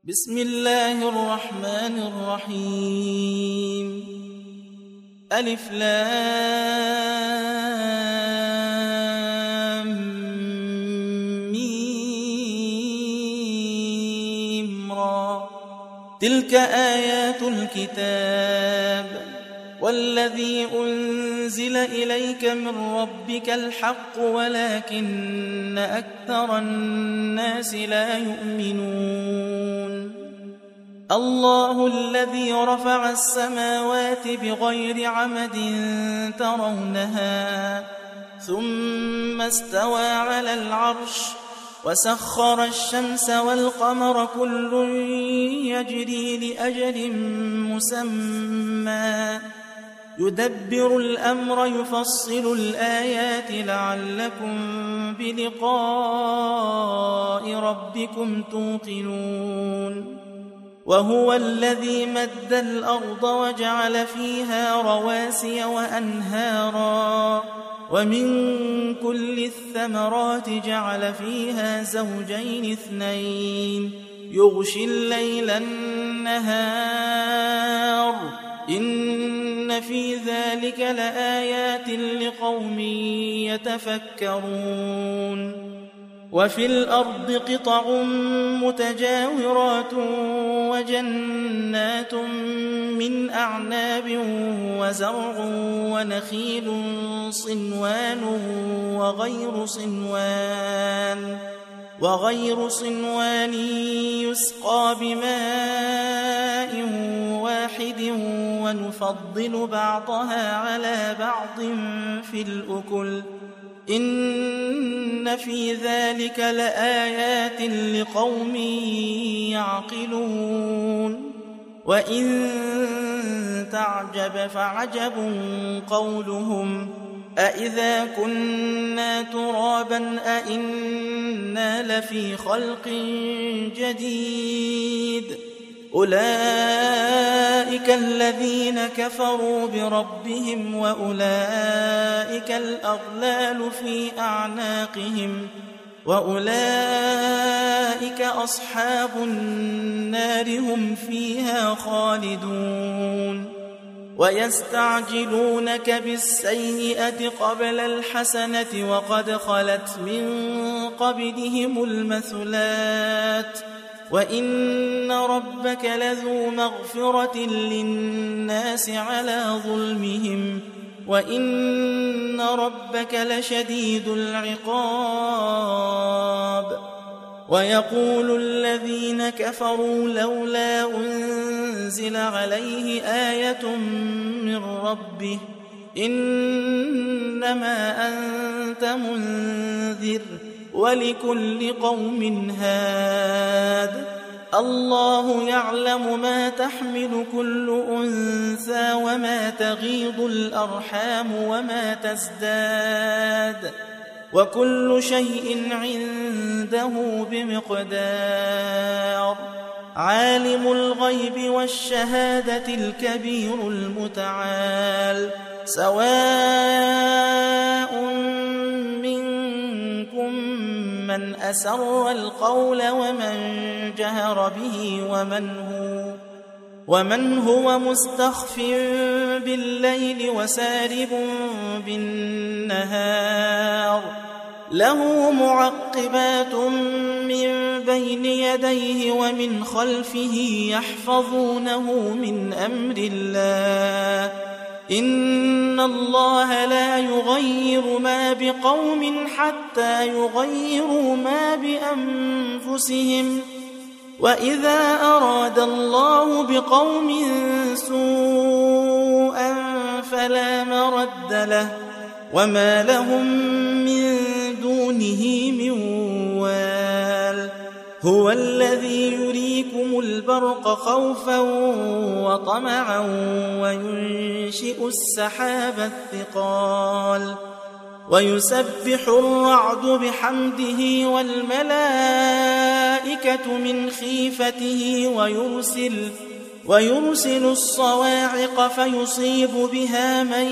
بسم الله الرحمن الرحيم ألف لام ميم را تلك آيات الكتاب والذي أنزل إليك من ربك الحق ولكن أكثر الناس لا يؤمنون الله الذي رفع السماوات بغير عمد ترونها ثم استوى على العرش وسخر الشمس والقمر كل يجري لأجل مسمى يدبر الأمر يفصل الآيات لعلكم بلقاء ربكم توقنون وهو الذي مد الأرض وجعل فيها رواسي وأنهارا ومن كل الثمرات جعل فيها زوجين اثنين يغشي الليل النهار إن في ذلك لآيات لقوم يتفكرون وفي الأرض قطع متجاورات وجنات من أعناب وزرع ونخيل صنوان وغير صنوان يسقى بماء واحد ونفضل بعضها على بعض في الأكل إن في ذلك لآيات لقوم يعقلون وإن تعجب فعجب قولهم أإذا كنا ترابا أإنا لفي خلق جديد أولئك الذين كفروا بربهم وأولئك الأغلال في أعناقهم وأولئك أصحاب النار هم فيها خالدون ويستعجلونك بالسيئة قبل الحسنة وقد خلت من قبلهم المثلات وإن ربك لذو مغفرة للناس على ظلمهم وإن ربك لشديد العقاب ويقول الذين كفروا لولا أنزل عليه آية من ربه إنما أنت منذر ولكل قوم هاد الله يعلم ما تحمل كل أنثى وما تغيض الأرحام وما تزداد وكل شيء عنده بمقدار عالم الغيب والشهادة الكبير المتعال سواء منكم من أسر القول ومن جهر به ومن هو مستخف بالليل وسارب بالنهار له معقبات من بين يديه ومن خلفه يحفظونه من أمر الله إن الله لا يغير ما بقوم حتى يغيروا ما بأنفسهم وإذا أراد الله بقوم سوءا فلا مرد له وما لهم من دونه من وال هو الذي يريكم البرق خوفا وطمعا وينشئ السحاب الثقال ويسبح الرعد بحمده والملائكة من خيفته ويرسل الصواعق فيصيب بها من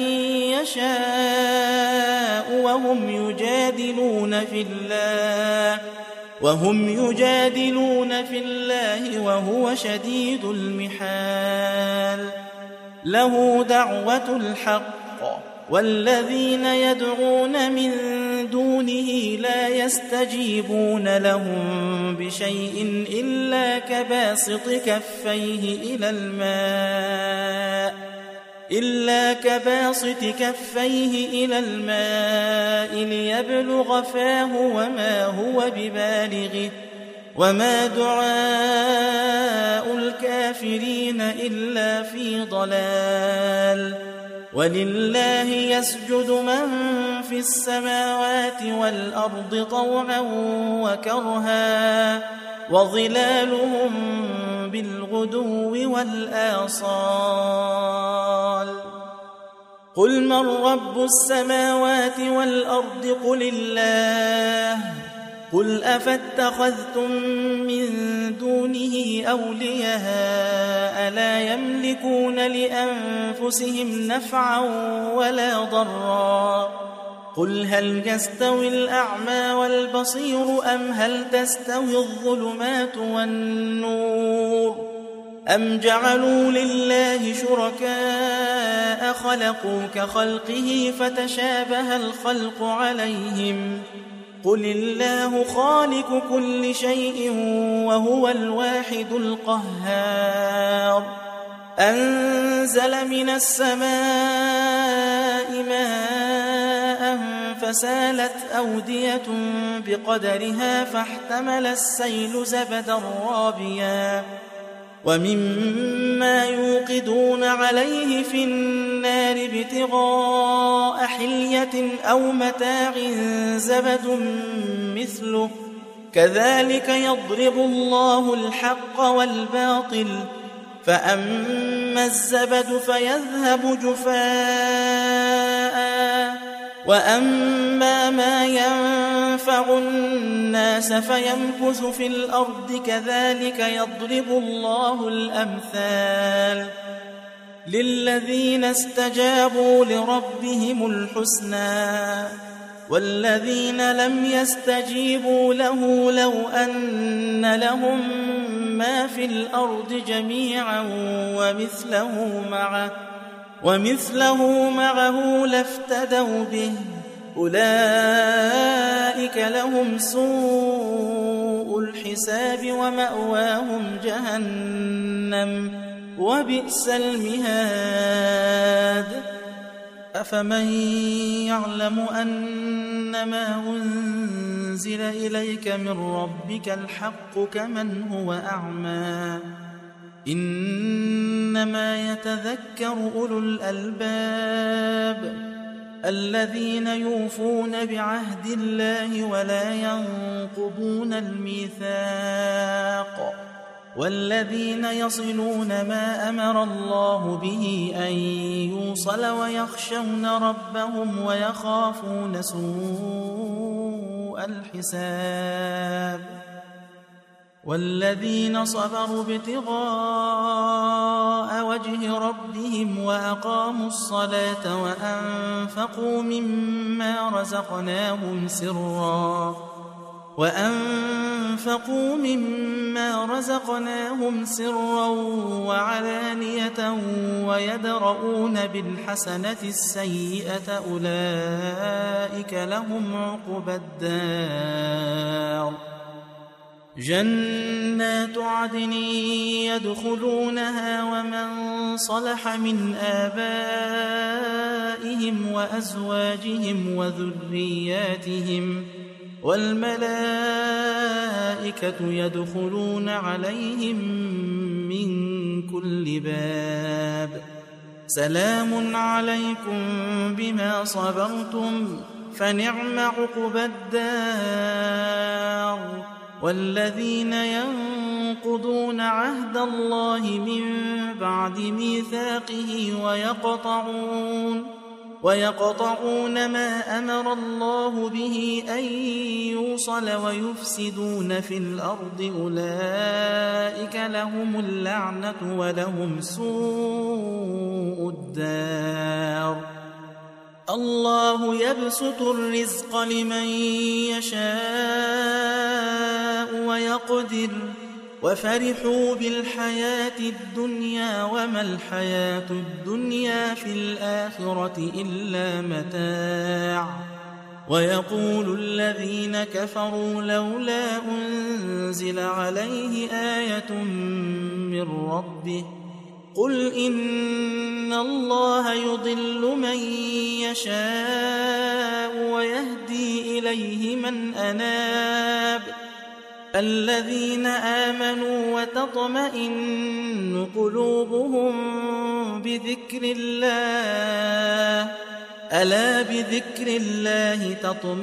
يشاء وهم يجادلون في الله وهم يجادلون في الله وهو شديد المحال له دعوة الحق والذين يدعون من دونه لا يستجيبون لهم بشيء إلا كباسط كفيه إلى الماء ليبلغ فاه وما هو ببالغه وما دعاء الكافرين إلا في ضلال ولله يسجد من في السماوات والأرض طوعا وكرها وظلالهم بالغدو والآصال قل من رب السماوات والأرض قل الله قل أفاتخذتم من دونه أولياء لا يملكون لأنفسهم نفعا ولا ضرا قل هل يستوي الأعمى والبصير أم هل تستوي الظلمات والنور أم جعلوا لله شركاء خلقوا كخلقه فتشابه الخلق عليهم قل الله خالق كل شيء وهو الواحد القهار أنزل من السماء ماء فسالت أودية بقدرها فاحتمل السيل زبدا رابيا ومما يوقدون عليه في النار ابتغاء حلية أو متاع زبد مثله كذلك يضرب الله الحق والباطل فأما الزبد فيذهب جفاء وأما ما ينفع الناس فيمكث في الأرض كذلك يضرب الله الأمثال للذين استجابوا لربهم الحسنى والذين لم يستجيبوا له لو أن لهم ما في الأرض جميعا ومثله معه لافتدوا به أولئك لهم سوء الحساب ومأواهم جهنم وبئس المهاد أفمن يعلم أنما أنزل إليك من ربك الحق كمن هو أعمى إنما يتذكر أولو الألباب الذين يوفون بعهد الله ولا ينقضون الميثاق والذين يصلون ما أمر الله به أن يوصل ويخشون ربهم ويخافون سوء الحساب والذين صبروا ابتغاء وجه ربهم وأقاموا الصلاة وأنفقوا مما رزقناهم سرا وعلانية ويدرؤون بالحسنة السيئة أولئك لهم عقبى الدار جنات عدن يدخلونها ومن صلح من آبائهم وأزواجهم وذرياتهم والملائكة يدخلون عليهم من كل باب سلام عليكم بما صبرتم فنعم عقبى الدار والذين ينقضون عهد الله من بعد ميثاقه ويقطعون ما أمر الله به أن يوصل ويفسدون في الأرض أولئك لهم اللعنة ولهم سوء الدار الله يبسط الرزق لمن يشاء ويقدر وفرحوا بالحياة الدنيا وما الحياة الدنيا في الآخرة إلا متاع ويقول الذين كفروا لولا أنزل عليه آية من ربه قل إن الله يضل من يشاء ويهدي إليه من أناب الذين آمنوا وتطمئن قلوبهم بذكر الله ألا بذكر الله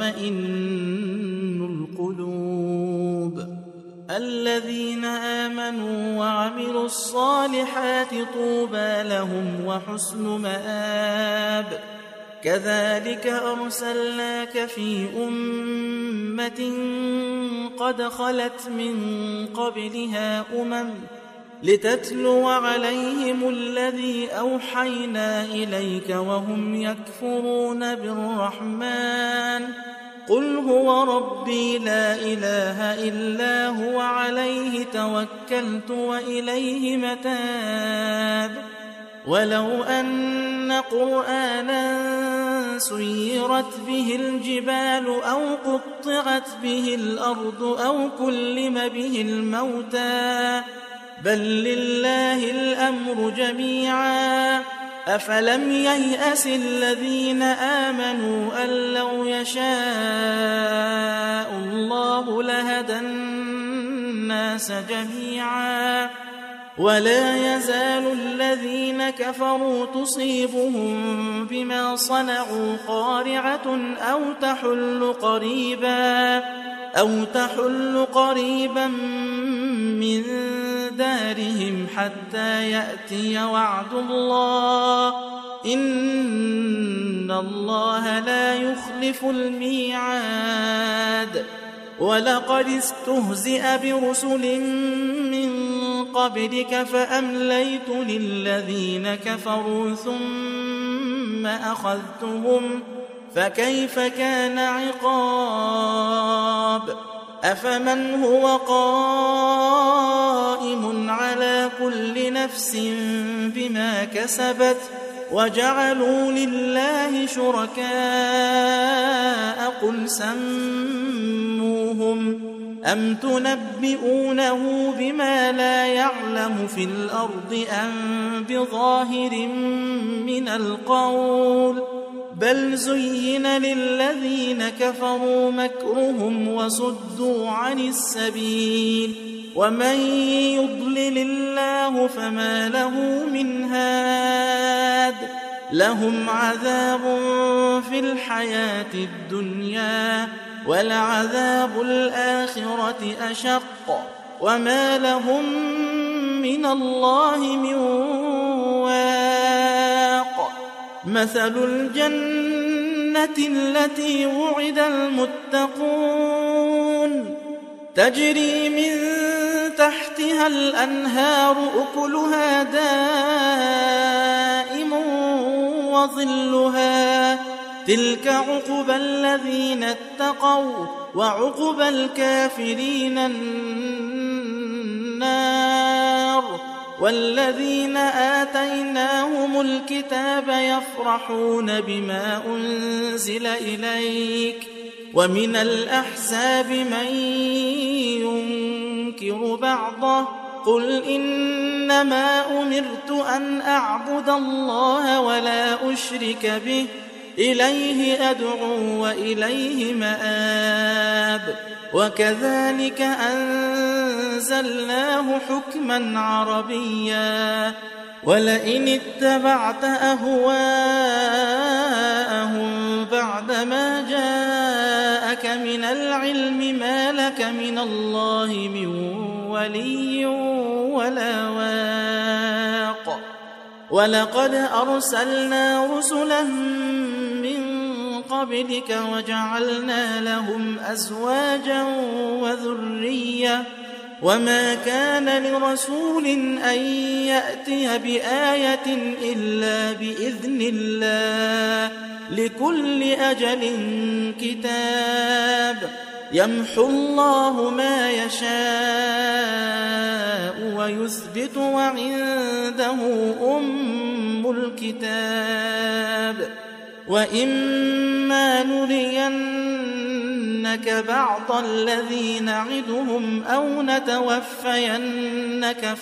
تطمئن القلوب الذين آمنوا وعملوا الصالحات طوبى لهم وحسن مآب كذلك أرسلناك في أمة قد خلت من قبلها لتتلو عليهم الذي أوحينا إليك وهم يكفرون بالرحمن قل هو ربي لا إله إلا هو عليه توكلت وإليه متاب ولو أن قرآنا سيرت به الجبال أو قطعت به الأرض أو كلم به الموتى بل لله الأمر جميعا أفلم ييأس الذين آمنوا أن لو يشاء الله لهدى الناس جميعا ولا يزال الذين كفروا تصيبهم بما صنعوا قارعة أو تحل قريبا من دارهم حتى يأتي وعد الله إن الله لا يخلف الميعاد ولقد استهزئ برسل من قبلك فأمليت للذين كفروا ثم أخذتهم فكيف كان عقاب أفمن هو قائم على كل نفس بما كسبت وجعلوا لله شركاء قل سموهم أم تنبئونه بما لا يعلم في الأرض أم بظاهر من القول بل زين للذين كفروا مكرهم وصدوا عن السبيل ومن يضلل الله فما له من هاد لهم عذاب في الحياة الدنيا ولعذاب الآخرة أشق وما لهم من الله من واق مثل الجنة التي وعد المتقون تجري من تحتها الأنهار أكلها دائم وظلها تلك عقبى الذين اتقوا وعقبى الكافرين النار والذين آتيناهم الكتاب يفرحون بما أنزل إليك ومن الأحزاب من ينكر بعضه قل إنما أمرت أن أعبد الله ولا أشرك به إليه أدعو وإليه مآب وكذلك أنزلناه حكما عربيا ولئن اتبعت أهواءهم بعدما جاءك من العلم ما لك من الله من ولي ولا واق ولقد أرسلنا رسلا من قبلك وجعلنا لهم أزواجا وذرية وما كان لرسول أن يأتي بآية إلا بإذن الله لكل أجل كتاب يمحو الله ما يشاء ويثبت وعنده أم الكتاب وإما نرينك بعض الذي نعدهم أو نتوفينك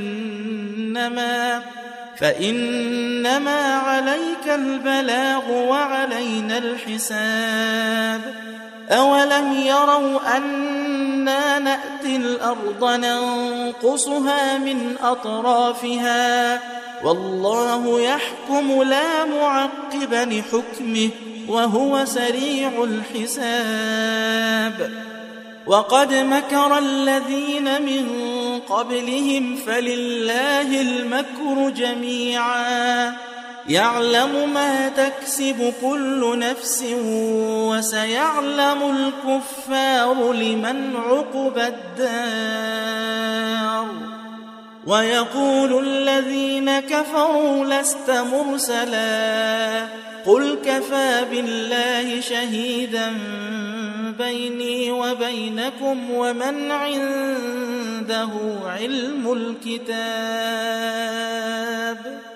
فإنما عليك البلاغ وعلينا الحساب أولم يروا أنا نأتي الأرض ننقصها من أطرافها والله يحكم لا معقب لحكمه وهو سريع الحساب وقد مكر الذين من قبلهم فلله المكر جميعا يعلم ما تكسب كل نفس وسيعلم الكفار لمن عقبى الدار ويقول الذين كفروا لست مرسلا قل كفى بالله شهيدا بيني وبينكم ومن عنده علم الكتاب